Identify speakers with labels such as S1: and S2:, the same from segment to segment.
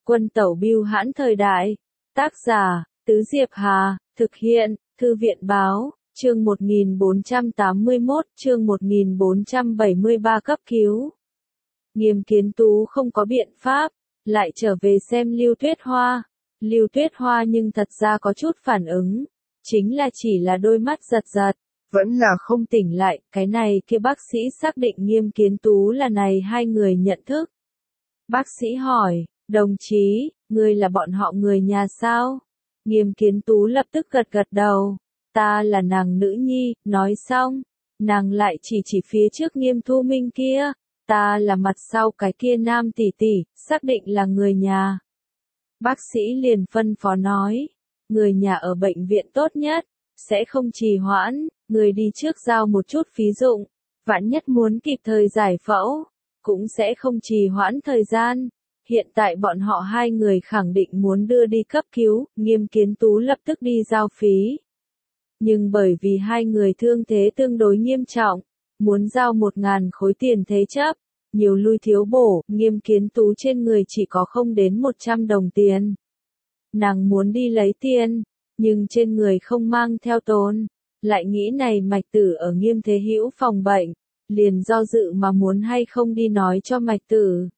S1: Quân tẩu bưu hãn thời đại. Tác giả, Tứ Diệp Hà, thực hiện, Thư viện báo, chương 1481, chương 1473 cấp cứu. Nghiêm Kiến Tú không có biện pháp, lại trở về xem Lưu Tuyết Hoa. Lưu Tuyết Hoa nhưng thật ra có chút phản ứng, chính là chỉ là đôi mắt giật giật, vẫn là không tỉnh lại. Cái này kia bác sĩ xác định Nghiêm Kiến Tú là này hai người nhận thức. Bác sĩ hỏi, đồng chí, ngươi là bọn họ người nhà sao? Nghiêm Kiến Tú lập tức gật gật đầu, ta là nàng nữ nhi. Nói xong, nàng lại chỉ phía trước Nghiêm Thu Minh kia, ta là mặt sau cái kia nam tỷ tỷ, xác định là người nhà. Bác sĩ liền phân phó nói, người nhà ở bệnh viện tốt nhất, sẽ không trì hoãn, người đi trước giao một chút phí dụng, vạn nhất muốn kịp thời giải phẫu, cũng sẽ không trì hoãn thời gian. Hiện tại bọn họ hai người khẳng định muốn đưa đi cấp cứu, Nghiêm Kiến Tú lập tức đi giao phí. Nhưng bởi vì hai người thương thế tương đối nghiêm trọng, muốn giao 1.000 khối tiền thế chấp, nhiều lui thiếu bổ, Nghiêm Kiến Tú trên người chỉ có không đến 100 đồng tiền. Nàng muốn đi lấy tiền, nhưng trên người không mang theo tốn, lại nghĩ này Mạch Tử ở Nghiêm Thế Hữu phòng bệnh, liền do dự mà muốn hay không đi nói cho Mạch Tử.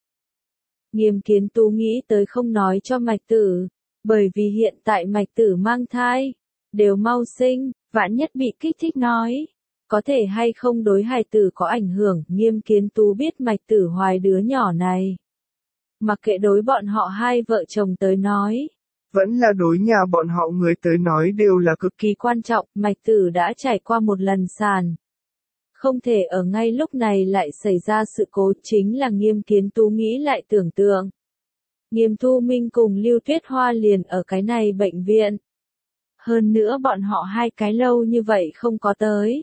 S1: Nghiêm Kiến Tú nghĩ tới không nói cho Mạch Tử, bởi vì hiện tại Mạch Tử mang thai, đều mau sinh, vạn nhất bị kích thích nói, có thể hay không đối hài tử có ảnh hưởng. Nghiêm Kiến Tú biết Mạch Tử hoài đứa nhỏ này, mặc kệ đối bọn họ hai vợ chồng tới nói, vẫn là đối nhà bọn họ người tới nói đều là cực kỳ quan trọng. Mạch Tử đã trải qua một lần sàn, không thể ở ngay lúc này lại xảy ra sự cố. Chính là Nghiêm Kiến Tú nghĩ lại tưởng tượng, Nghiêm Thu Minh cùng Lưu Tuyết Hoa liền ở cái này bệnh viện, hơn nữa bọn họ hai cái lâu như vậy không có tới,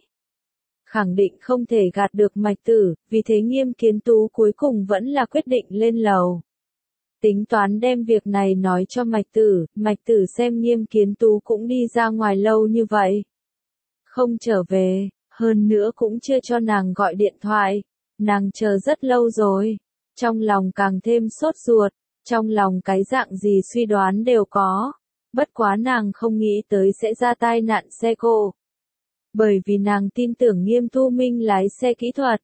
S1: khẳng định không thể gạt được Mạch Tử. Vì thế Nghiêm Kiến Tú cuối cùng vẫn là quyết định lên lầu, tính toán đem việc này nói cho Mạch Tử. Mạch Tử xem Nghiêm Kiến Tú cũng đi ra ngoài lâu như vậy, không trở về, hơn nữa cũng chưa cho nàng gọi điện thoại, nàng chờ rất lâu rồi, trong lòng càng thêm sốt ruột, trong lòng cái dạng gì suy đoán đều có, bất quá nàng không nghĩ tới sẽ ra tai nạn xe cộ, bởi vì nàng tin tưởng Nghiêm Thu Minh lái xe kỹ thuật,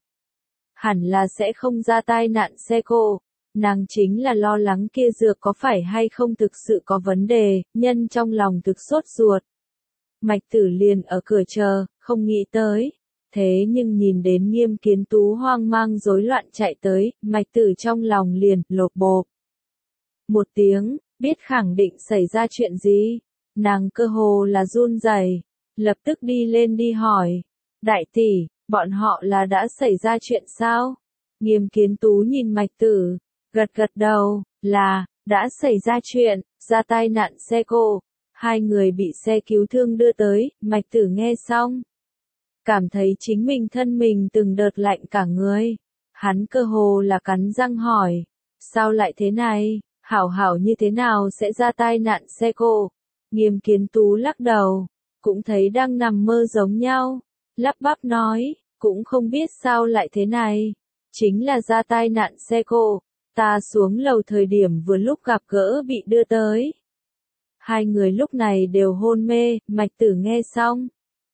S1: hẳn là sẽ không ra tai nạn xe cộ. Nàng chính là lo lắng kia dược có phải hay không thực sự có vấn đề, nhân trong lòng thực sốt ruột. Mạch Tử liền ở cửa chờ, không nghĩ tới. Thế nhưng nhìn đến Nghiêm Kiến Tú hoang mang rối loạn chạy tới, Mạch Tử trong lòng liền lột bộp một tiếng, biết khẳng định xảy ra chuyện gì. Nàng cơ hồ là run rẩy, lập tức đi lên đi hỏi, đại tỷ, bọn họ là đã xảy ra chuyện sao? Nghiêm Kiến Tú nhìn Mạch Tử, gật gật đầu, là, đã xảy ra chuyện, ra tai nạn xe cộ, hai người bị xe cứu thương đưa tới. Mạch Tử nghe xong, cảm thấy chính mình thân mình từng đợt lạnh cả người, hắn cơ hồ là cắn răng hỏi, sao lại thế này, hảo hảo như thế nào sẽ ra tai nạn xe cộ? Nghiêm Kiến Tú lắc đầu, cũng thấy đang nằm mơ giống nhau, lắp bắp nói, cũng không biết sao lại thế này, chính là ra tai nạn xe cộ, ta xuống lầu thời điểm vừa lúc gặp gỡ bị đưa tới. Hai người lúc này đều hôn mê. Mạch Tử nghe xong,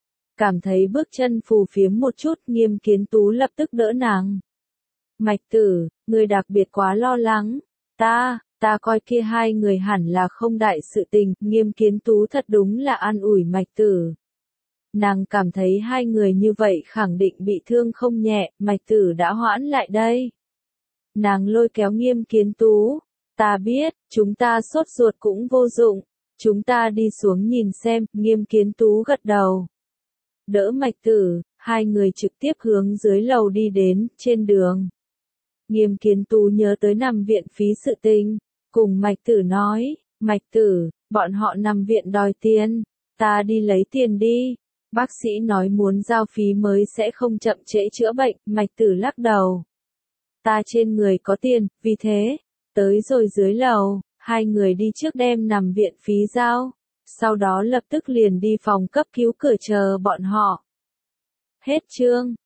S1: cảm thấy bước chân phù phiếm một chút. Nghiêm Kiến Tú lập tức đỡ nàng. Mạch Tử, người đặc biệt quá lo lắng, ta coi kia hai người hẳn là không đại sự tình. Nghiêm Kiến Tú thật đúng là an ủi Mạch Tử. Nàng cảm thấy hai người như vậy khẳng định bị thương không nhẹ. Mạch Tử đã hoãn lại đây. Nàng lôi kéo Nghiêm Kiến Tú, ta biết, chúng ta sốt ruột cũng vô dụng, chúng ta đi xuống nhìn xem. Nghiêm Kiến Tú gật đầu, đỡ Mạch Tử, hai người trực tiếp hướng dưới lầu đi đến. Trên đường, Nghiêm Kiến Tú nhớ tới nằm viện phí sự tình, cùng Mạch Tử nói, Mạch Tử, bọn họ nằm viện đòi tiền, ta đi lấy tiền đi. Bác sĩ nói muốn giao phí mới sẽ không chậm trễ chữa bệnh. Mạch Tử lắc đầu, ta trên người có tiền, vì thế, tới rồi dưới lầu, hai người đi trước đem nằm viện phí giao, sau đó lập tức liền đi phòng cấp cứu cửa chờ bọn họ. Hết chương.